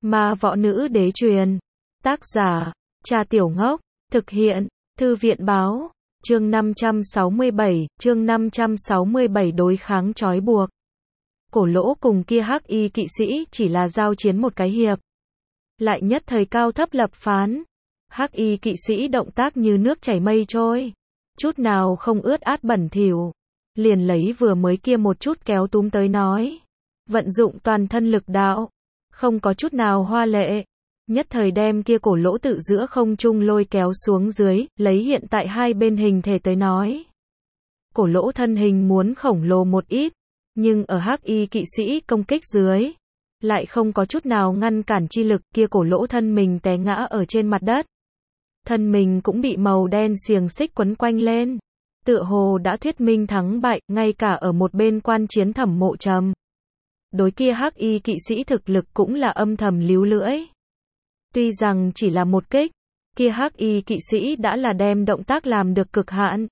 Ma võ nữ đế truyền. Tác giả, Cha Tiểu Ngốc. Thực hiện, Thư viện báo. Chương 567 đối kháng trói buộc. Cổ Lỗ cùng kia hắc y kỵ sĩ chỉ là giao chiến một cái hiệp. Lại nhất thời cao thấp lập phán. Hắc y kỵ sĩ động tác như nước chảy mây trôi. Chút nào không ướt át bẩn thỉu. Liền lấy vừa mới kia một chút kéo túm tới nói. Vận dụng toàn thân lực đạo. Không có chút nào hoa lệ. Nhất thời đem kia Cổ Lỗ tự giữa không trung lôi kéo xuống dưới, lấy hiện tại hai bên hình thể tới nói. Cổ Lỗ thân hình muốn khổng lồ một ít, nhưng ở hắc y kỵ sĩ công kích dưới, lại không có chút nào ngăn cản chi lực, kia Cổ Lỗ thân mình té ngã ở trên mặt đất. Thân mình cũng bị màu đen xiềng xích quấn quanh lên. Tựa hồ đã thuyết minh thắng bại, ngay cả ở một bên quan chiến Thẩm Mộ Trầm. Đối kia hắc y kỵ sĩ thực lực cũng là âm thầm líu lưỡi. Tuy rằng chỉ là một kích, kia hắc y kỵ sĩ đã là đem động tác làm được cực hạn.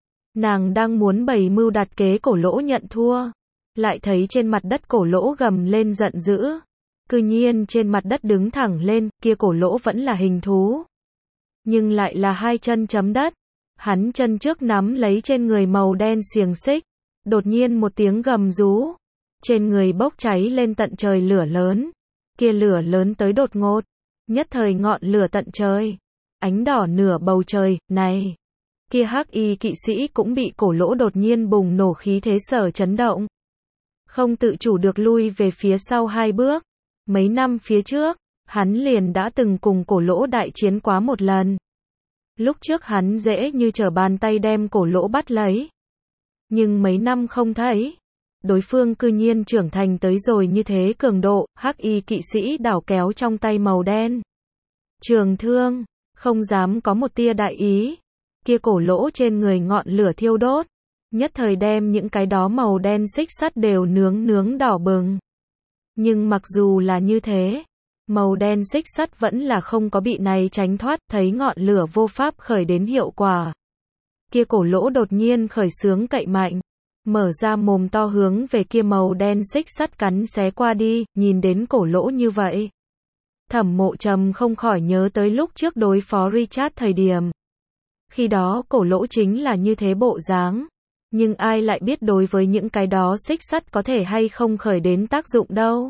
Nàng đang muốn bày mưu đặt kế Cổ Lỗ nhận thua, lại thấy trên mặt đất Cổ Lỗ gầm lên giận dữ. Cư nhiên trên mặt đất đứng thẳng lên, kia Cổ Lỗ vẫn là hình thú, nhưng lại là hai chân chấm đất. Hắn chân trước nắm lấy trên người màu đen xiềng xích, đột nhiên một tiếng gầm rú, trên người bốc cháy lên tận trời lửa lớn. Kia lửa lớn tới đột ngột, nhất thời ngọn lửa tận trời, ánh đỏ nửa bầu trời. Này, kia hắc y kỵ sĩ cũng bị Cổ Lỗ đột nhiên bùng nổ khí thế sở chấn động, không tự chủ được lui về phía sau hai bước. Mấy năm phía trước, hắn liền đã từng cùng Cổ Lỗ đại chiến quá một lần. Lúc trước hắn dễ như trở bàn tay đem Cổ Lỗ bắt lấy, nhưng mấy năm không thấy, đối phương cư nhiên trưởng thành tới rồi như thế cường độ. Hắc y kỵ sĩ đảo kéo trong tay màu đen trường thương, không dám có một tia đại ý. Kia Cổ Lỗ trên người ngọn lửa thiêu đốt, nhất thời đem những cái đó màu đen xích sắt đều nướng đỏ bừng. Nhưng mặc dù là như thế, màu đen xích sắt vẫn là không có bị này tránh thoát, thấy ngọn lửa vô pháp khởi đến hiệu quả. Kia Cổ Lỗ đột nhiên khởi xướng cậy mạnh, mở ra mồm to hướng về kia màu đen xích sắt cắn xé qua đi. Nhìn đến Cổ Lỗ như vậy, Thẩm Mộ Trầm không khỏi nhớ tới lúc trước đối phó Richard thời điểm. Khi đó Cổ Lỗ chính là như thế bộ dáng, nhưng ai lại biết đối với những cái đó xích sắt có thể hay không khởi đến tác dụng đâu.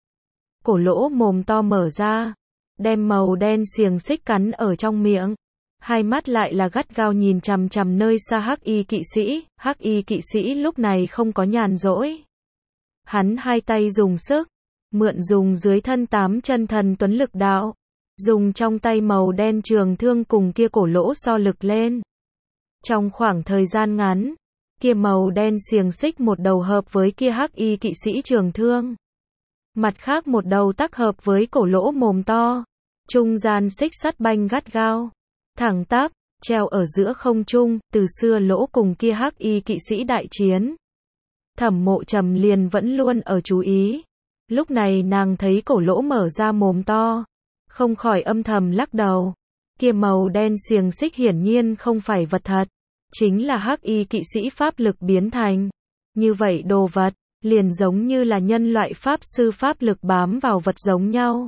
Cổ Lỗ mồm to mở ra, đem màu đen xiềng xích cắn ở trong miệng. Hai mắt lại là gắt gao nhìn chằm chằm nơi xa hắc y kỵ sĩ. Hắc y kỵ sĩ lúc này không có nhàn rỗi. Hắn hai tay dùng sức, mượn dùng dưới thân 8 chân thần tuấn lực đạo, dùng trong tay màu đen trường thương cùng kia Cổ Lỗ so lực lên. Trong khoảng thời gian ngắn, kia màu đen xiềng xích một đầu hợp với kia hắc y kỵ sĩ trường thương, mặt khác một đầu tác hợp với Cổ Lỗ mồm to. Trung gian xích sắt banh gắt gao, thẳng tắp, treo ở giữa không trung. Từ xưa Lỗ cùng kia hắc y kỵ sĩ đại chiến, Thẩm Mộ Trầm liền vẫn luôn ở chú ý. Lúc này nàng thấy Cổ Lỗ mở ra mồm to, không khỏi âm thầm lắc đầu. Kia màu đen xiềng xích hiển nhiên không phải vật thật, chính là hắc y kỵ sĩ pháp lực biến thành. Như vậy đồ vật, liền giống như là nhân loại pháp sư pháp lực bám vào vật giống nhau.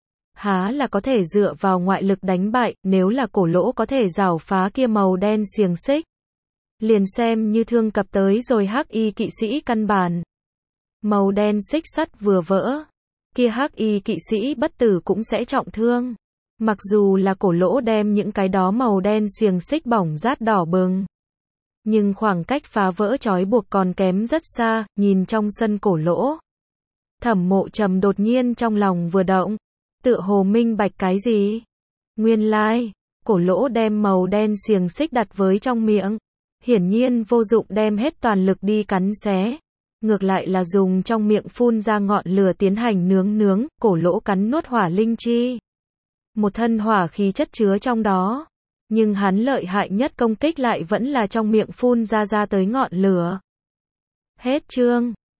Há là có thể dựa vào ngoại lực đánh bại. Nếu là Cổ Lỗ có thể rảo phá kia màu đen xiềng xích, liền xem như thương cập tới rồi hắc y kỵ sĩ căn bản. Màu đen xích sắt vừa vỡ, kia hắc y kỵ sĩ bất tử cũng sẽ trọng thương. Mặc dù là Cổ Lỗ đem những cái đó màu đen xiềng xích bỏng rát đỏ bừng, nhưng khoảng cách phá vỡ trói buộc còn kém rất xa. Nhìn trong sân Cổ Lỗ, Thẩm Mộ Trầm đột nhiên trong lòng vừa động, tựa hồ minh bạch cái gì. Nguyên lai, Cổ Lỗ đem màu đen xiềng xích đặt với trong miệng, hiển nhiên vô dụng đem hết toàn lực đi cắn xé, ngược lại là dùng trong miệng phun ra ngọn lửa tiến hành nướng. Cổ Lỗ cắn nuốt hỏa linh chi, một thân hỏa khí chất chứa trong đó, nhưng hắn lợi hại nhất công kích lại vẫn là trong miệng phun ra tới ngọn lửa. Hết chương.